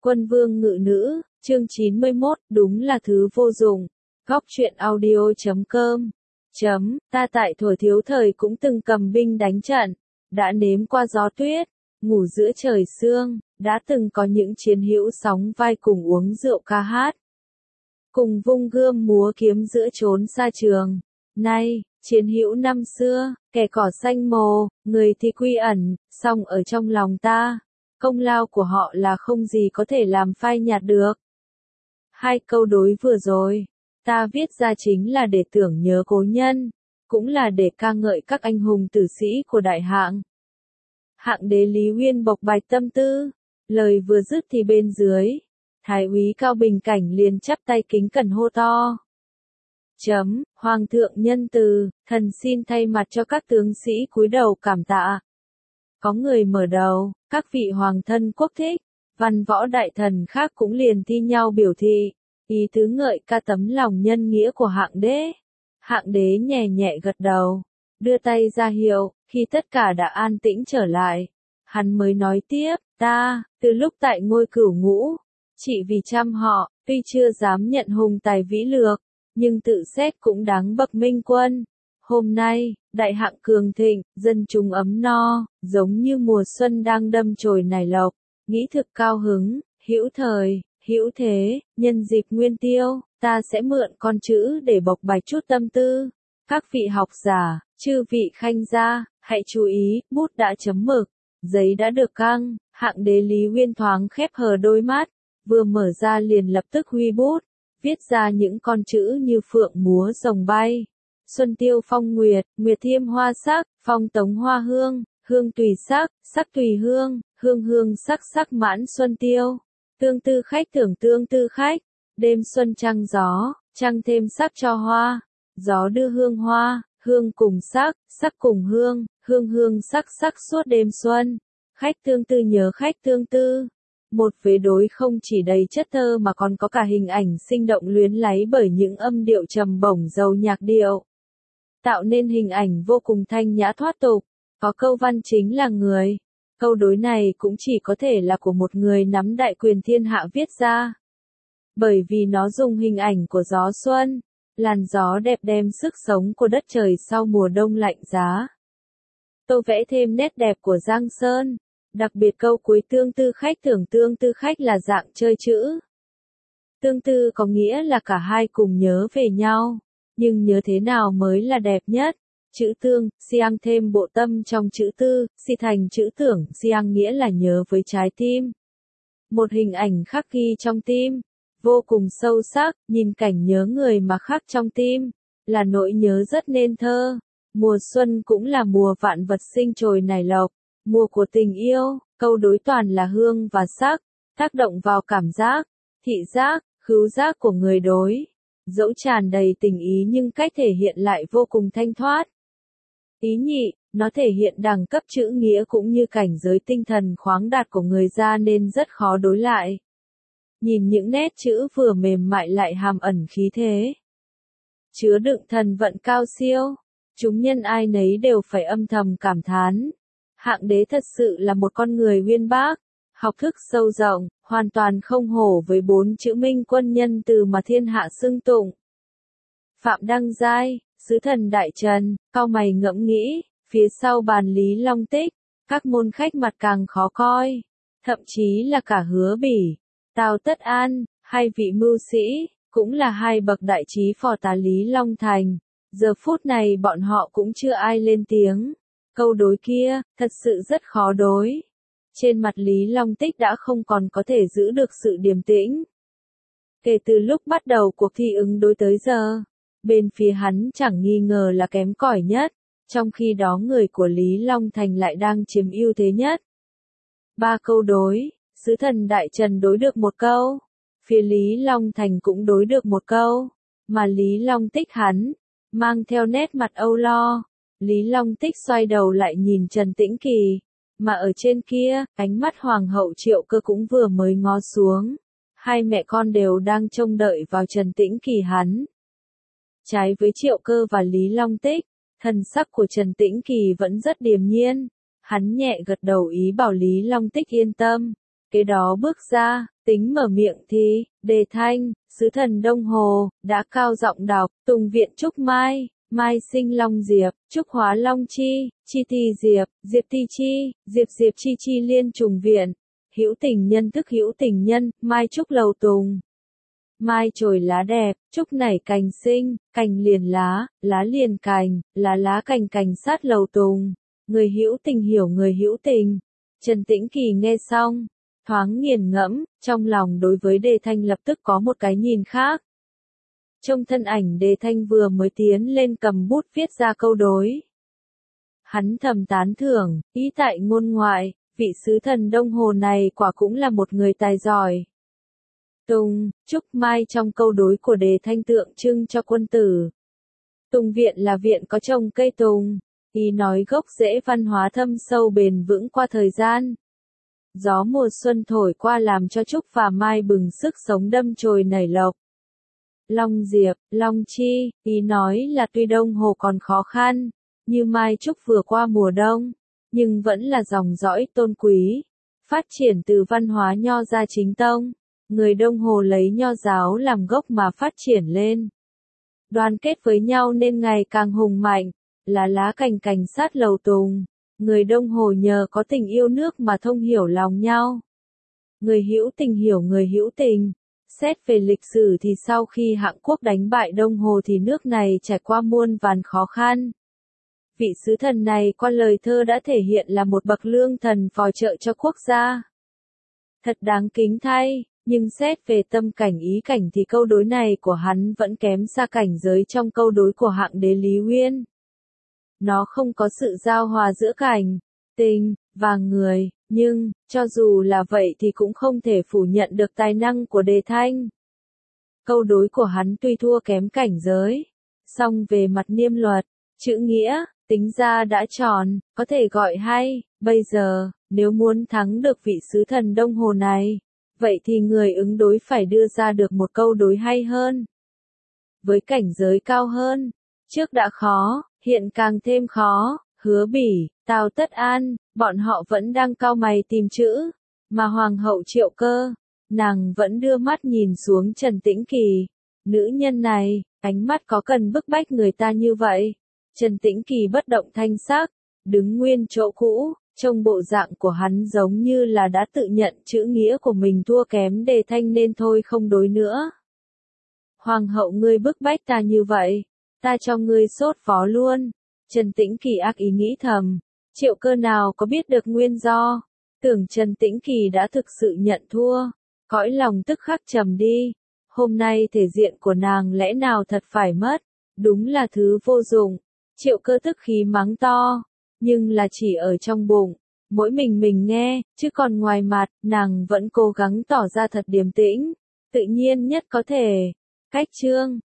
Quân vương ngự nữ, chương 91, đúng là thứ vô dụng. Góc truyện audio.com. Ta tại thuở thiếu thời cũng từng cầm binh đánh trận, đã nếm qua gió tuyết, ngủ giữa trời sương, đã từng có những chiến hữu sóng vai cùng uống rượu ca hát. Cùng vung gươm múa kiếm giữa chốn xa trường. Nay, chiến hữu năm xưa, kẻ cỏ xanh mồ, người thì quy ẩn, song ở trong lòng ta, công lao của họ là không gì có thể làm phai nhạt được. Hai câu đối vừa rồi, ta viết ra chính là để tưởng nhớ cố nhân, cũng là để ca ngợi các anh hùng tử sĩ của đại hạng. Hạng đế Lý Uyên bộc bạch tâm tư, lời vừa dứt thì bên dưới, Thái úy Cao Bình Cảnh liền chắp tay kính cẩn hô to. Hoàng thượng nhân từ, thần xin thay mặt cho các tướng sĩ cúi đầu cảm tạ. Có người mở đầu, các vị hoàng thân quốc thích, văn võ đại thần khác cũng liền thi nhau biểu thị, ý tứ ngợi ca tấm lòng nhân nghĩa của hạng đế. Hạng đế nhẹ nhẹ gật đầu, đưa tay ra hiệu, khi tất cả đã an tĩnh trở lại, hắn mới nói tiếp, ta, từ lúc tại ngôi cửu ngũ, chỉ vì chăm họ, tuy chưa dám nhận hùng tài vĩ lược, nhưng tự xét cũng đáng bậc minh quân. Hôm nay, đại hạng cường thịnh, dân chúng ấm no, giống như mùa xuân đang đâm chồi nảy lộc, nghĩ thực cao hứng, hữu thời, hữu thế, nhân dịp nguyên tiêu, ta sẽ mượn con chữ để bộc bạch chút tâm tư. Các vị học giả, chư vị khanh gia, hãy chú ý, bút đã chấm mực, giấy đã được căng, hạng đế Lý Uyên thoáng khép hờ đôi mắt, vừa mở ra liền lập tức huy bút, viết ra những con chữ như phượng múa rồng bay. Xuân tiêu phong nguyệt, nguyệt thiêm hoa sắc, phong tống hoa hương, hương tùy sắc, sắc tùy hương, hương hương sắc sắc mãn xuân tiêu. Tương tư khách thưởng tương tư khách, đêm xuân trăng gió, trăng thêm sắc cho hoa, gió đưa hương hoa, hương cùng sắc, sắc cùng hương, hương hương sắc sắc suốt đêm xuân. Khách tương tư nhớ khách tương tư. Một vế đối không chỉ đầy chất thơ mà còn có cả hình ảnh sinh động luyến láy bởi những âm điệu trầm bổng giàu nhạc điệu, tạo nên hình ảnh vô cùng thanh nhã thoát tục. Có câu văn chính là người. Câu đối này cũng chỉ có thể là của một người nắm đại quyền thiên hạ viết ra. Bởi vì nó dùng hình ảnh của gió xuân, làn gió đẹp đem sức sống của đất trời sau mùa đông lạnh giá. Tô vẽ thêm nét đẹp của Giang Sơn. Đặc biệt câu cuối tương tư khách thưởng tương tư khách là dạng chơi chữ. Tương tư có nghĩa là cả hai cùng nhớ về nhau, nhưng nhớ thế nào mới là đẹp nhất. Chữ tương, siang thêm bộ tâm trong chữ tư, si thành chữ tưởng, siang nghĩa là nhớ với trái tim. Một hình ảnh khắc ghi trong tim, vô cùng sâu sắc, nhìn cảnh nhớ người mà khắc trong tim, là nỗi nhớ rất nên thơ. Mùa xuân cũng là mùa vạn vật sinh trồi nảy lộc, mùa của tình yêu, câu đối toàn là hương và sắc, tác động vào cảm giác, thị giác, khứu giác của người đối. Dẫu tràn đầy tình ý nhưng cách thể hiện lại vô cùng thanh thoát. Ý nhị, nó thể hiện đẳng cấp chữ nghĩa cũng như cảnh giới tinh thần khoáng đạt của người ra nên rất khó đối lại. Nhìn những nét chữ vừa mềm mại lại hàm ẩn khí thế, chứa đựng thần vận cao siêu, chúng nhân ai nấy đều phải âm thầm cảm thán. Hạng đế thật sự là một con người uyên bác, học thức sâu rộng, hoàn toàn không hổ với 4 chữ minh quân nhân từ mà thiên hạ xưng tụng. Phạm Đăng Giai, sứ thần Đại Trần, cau mày ngẫm nghĩ, phía sau bàn Lý Long Tích, các môn khách mặt càng khó coi, thậm chí là cả Hứa Bỉ, Tào Tất An, hai vị mưu sĩ, cũng là hai bậc đại trí phò tá Lý Long Thành. Giờ phút này bọn họ cũng chưa ai lên tiếng. Câu đối kia, thật sự rất khó đối. Trên mặt Lý Long Tích đã không còn có thể giữ được sự điềm tĩnh. Kể từ lúc bắt đầu cuộc thi ứng đối tới giờ, bên phía hắn chẳng nghi ngờ là kém cỏi nhất, trong khi đó người của Lý Long Thành lại đang chiếm ưu thế nhất. 3 câu đối, sứ thần Đại Trần đối được 1 câu, phía Lý Long Thành cũng đối được 1 câu, mà Lý Long Tích hắn, mang theo nét mặt âu lo. Lý Long Tích xoay đầu lại nhìn Trần Tĩnh Kỳ, mà ở trên kia, ánh mắt Hoàng hậu Triệu Cơ cũng vừa mới ngó xuống. Hai mẹ con đều đang trông đợi vào Trần Tĩnh Kỳ hắn. Trái với Triệu Cơ và Lý Long Tích, thần sắc của Trần Tĩnh Kỳ vẫn rất điềm nhiên. Hắn nhẹ gật đầu ý bảo Lý Long Tích yên tâm. Kế đó bước ra, Tính mở miệng thì, Đề Thanh, sứ thần Đông Hồ, đã cao giọng đọc, Tùng viện Trúc Mai, Mai sinh Long Diệp, Trúc hóa Long Chi, Chi Ti Diệp, Diệp Ti Chi, Diệp Diệp Chi Chi liên trùng viện. Hữu tình nhân tức hữu tình nhân, Mai Trúc lầu tùng. Mai trồi lá đẹp, Trúc nảy cành sinh, cành liền lá liền cành, lá cành cành sát lầu tùng. Người hữu tình hiểu người hữu tình. Trần Tĩnh Kỳ nghe xong, thoáng nghiền ngẫm, trong lòng đối với Đề Thanh lập tức có một cái nhìn khác. Trong thân ảnh Đề Thanh vừa mới tiến lên cầm bút viết ra câu đối. Hắn thầm tán thưởng, ý tại ngôn ngoại, vị sứ thần Đông Hồ này quả cũng là một người tài giỏi. Tùng, Trúc Mai trong câu đối của Đề Thanh tượng trưng cho quân tử. Tùng viện là viện có trồng cây tùng, ý nói gốc rễ văn hóa thâm sâu bền vững qua thời gian. Gió mùa xuân thổi qua làm cho Trúc và Mai bừng sức sống đâm chồi nảy lộc. Long Diệp, Long Chi, ý nói là tuy Đông Hồ còn khó khăn, như Mai Trúc vừa qua mùa đông, nhưng vẫn là dòng dõi tôn quý, phát triển từ văn hóa Nho gia chính tông. Người Đông Hồ lấy Nho giáo làm gốc mà phát triển lên. Đoàn kết với nhau nên ngày càng hùng mạnh, là lá cành cành sát lầu tùng. Người Đông Hồ nhờ có tình yêu nước mà thông hiểu lòng nhau. Người hữu tình hiểu người hữu tình. Xét về lịch sử thì sau khi Hạng Quốc đánh bại Đông Hồ thì nước này trải qua muôn vàn khó khăn. Vị sứ thần này qua lời thơ đã thể hiện là một bậc lương thần phò trợ cho quốc gia. Thật đáng kính thay, nhưng xét về tâm cảnh ý cảnh thì câu đối này của hắn vẫn kém xa cảnh giới trong câu đối của Hạng Đế Lý Uyên. Nó không có sự giao hòa giữa cảnh, tình, và người, nhưng, cho dù là vậy thì cũng không thể phủ nhận được tài năng của Đề Thanh. Câu đối của hắn tuy thua kém cảnh giới, song về mặt niêm luật, chữ nghĩa, tính ra đã tròn, có thể gọi hay. Bây giờ, nếu muốn thắng được vị sứ thần Đông Hồ này, vậy thì người ứng đối phải đưa ra được một câu đối hay hơn. Với cảnh giới cao hơn, trước đã khó, hiện càng thêm khó. Hứa Bỉ, Tào Tất An, bọn họ vẫn đang cau mày tìm chữ, mà Hoàng hậu Triệu Cơ, nàng vẫn đưa mắt nhìn xuống Trần Tĩnh Kỳ. Nữ nhân này, ánh mắt có cần bức bách người ta như vậy? Trần Tĩnh Kỳ bất động thanh sắc, đứng nguyên chỗ cũ, trông bộ dạng của hắn giống như là đã tự nhận chữ nghĩa của mình thua kém Đề Thanh nên thôi không đối nữa. Hoàng hậu ngươi bức bách ta như vậy, ta cho ngươi sốt vó luôn. Trần Tĩnh Kỳ ác ý nghĩ thầm, Triệu Cơ nào có biết được nguyên do, tưởng Trần Tĩnh Kỳ đã thực sự nhận thua, cõi lòng tức khắc trầm đi, hôm nay thể diện của nàng lẽ nào thật phải mất, đúng là thứ vô dụng. Triệu Cơ tức khí mắng to, nhưng là chỉ ở trong bụng, mỗi mình nghe, chứ còn ngoài mặt, nàng vẫn cố gắng tỏ ra thật điềm tĩnh, tự nhiên nhất có thể. Cách chương